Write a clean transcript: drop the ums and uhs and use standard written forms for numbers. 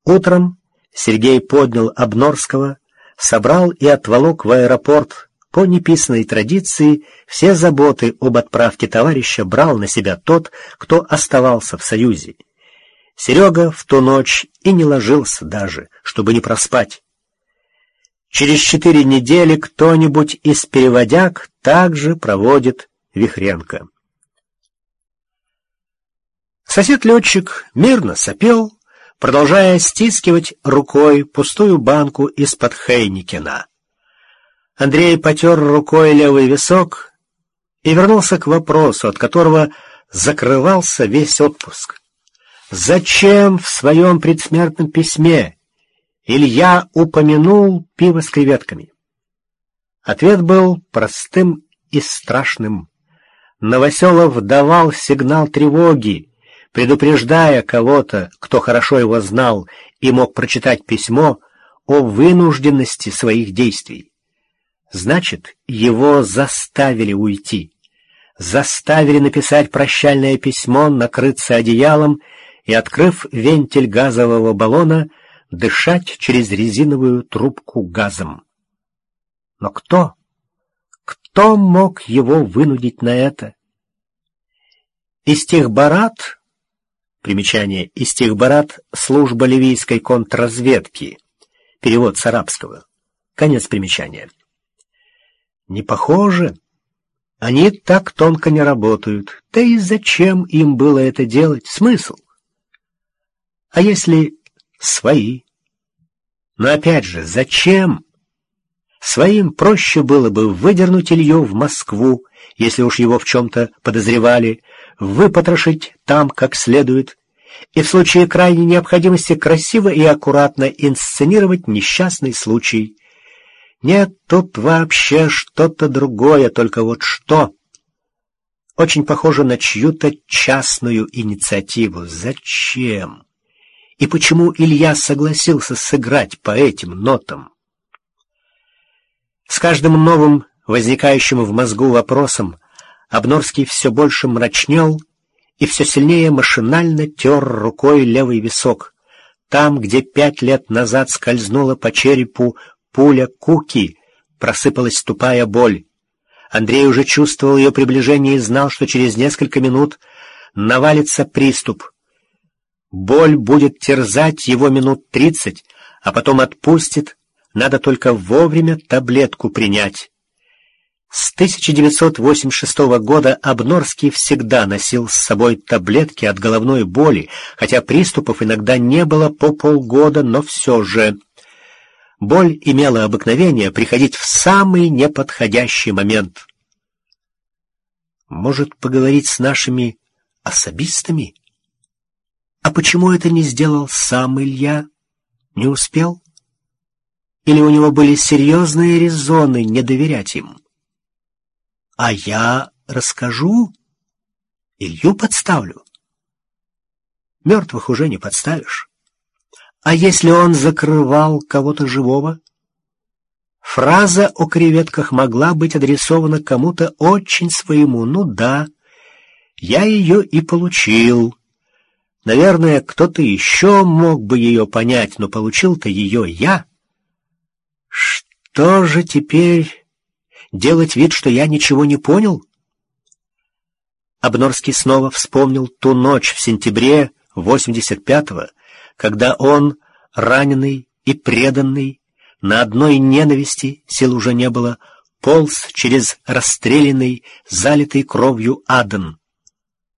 Утром Сергей поднял Обнорского, собрал и отволок в аэропорт. По неписанной традиции все заботы об отправке товарища брал на себя тот, кто оставался в Союзе. Серега в ту ночь и не ложился даже, чтобы не проспать. Через 4 недели кто-нибудь из переводяг также проводит Вихренко. Сосед-летчик мирно сопел, продолжая стискивать рукой пустую банку из-под Хейникена. Андрей потер рукой левый висок и вернулся к вопросу, от которого закрывался весь отпуск. Зачем в своем предсмертном письме Илья упомянул пиво с креветками? Ответ был простым и страшным. Новоселов давал сигнал тревоги, предупреждая кого-то, кто хорошо его знал и мог прочитать письмо, о вынужденности своих действий. Значит, его заставили уйти. Заставили написать прощальное письмо, накрыться одеялом и, открыв вентиль газового баллона, дышать через резиновую трубку газом. Но кто? Кто мог его вынудить на это? Истихбарат, примечание, Истихбарат — служба ливийской контрразведки, перевод с арабского, конец примечания. Не похоже. Они так тонко не работают. Да и зачем им было это делать? Смысл? А если свои? Но опять же, зачем? Своим проще было бы выдернуть Илью в Москву, если уж его в чем-то подозревали, выпотрошить там как следует, и в случае крайней необходимости красиво и аккуратно инсценировать несчастный случай. Нет, тут вообще что-то другое, только вот что? Очень похоже на чью-то частную инициативу. Зачем? И почему Илья согласился сыграть по этим нотам? С каждым новым, возникающим в мозгу вопросом, Обнорский все больше мрачнел и все сильнее машинально тер рукой левый висок. Там, где 5 лет назад скользнула по черепу пуля Куки, просыпалась тупая боль. Андрей уже чувствовал ее приближение и знал, что через несколько минут навалится приступ. Боль будет терзать его минут 30, а потом отпустит, надо только вовремя таблетку принять. С 1986 года Обнорский всегда носил с собой таблетки от головной боли, хотя приступов иногда не было по полгода, но все же. Боль имела обыкновение приходить в самый неподходящий момент. Может, поговорить с нашими особистами? А почему это не сделал сам Илья? Не успел? Или у него были серьезные резоны не доверять им? А я расскажу? Илью подставлю? Мертвых уже не подставишь. А если он закрывал кого-то живого? Фраза о креветках могла быть адресована кому-то очень своему. Ну да, я ее и получил. Наверное, кто-то еще мог бы ее понять, но получил-то ее я. Что же теперь? Делать вид, что я ничего не понял? Обнорский снова вспомнил ту ночь в сентябре 85-го, когда он, раненый и преданный, на одной ненависти, сил уже не было, полз через расстрелянный, залитый кровью Аден.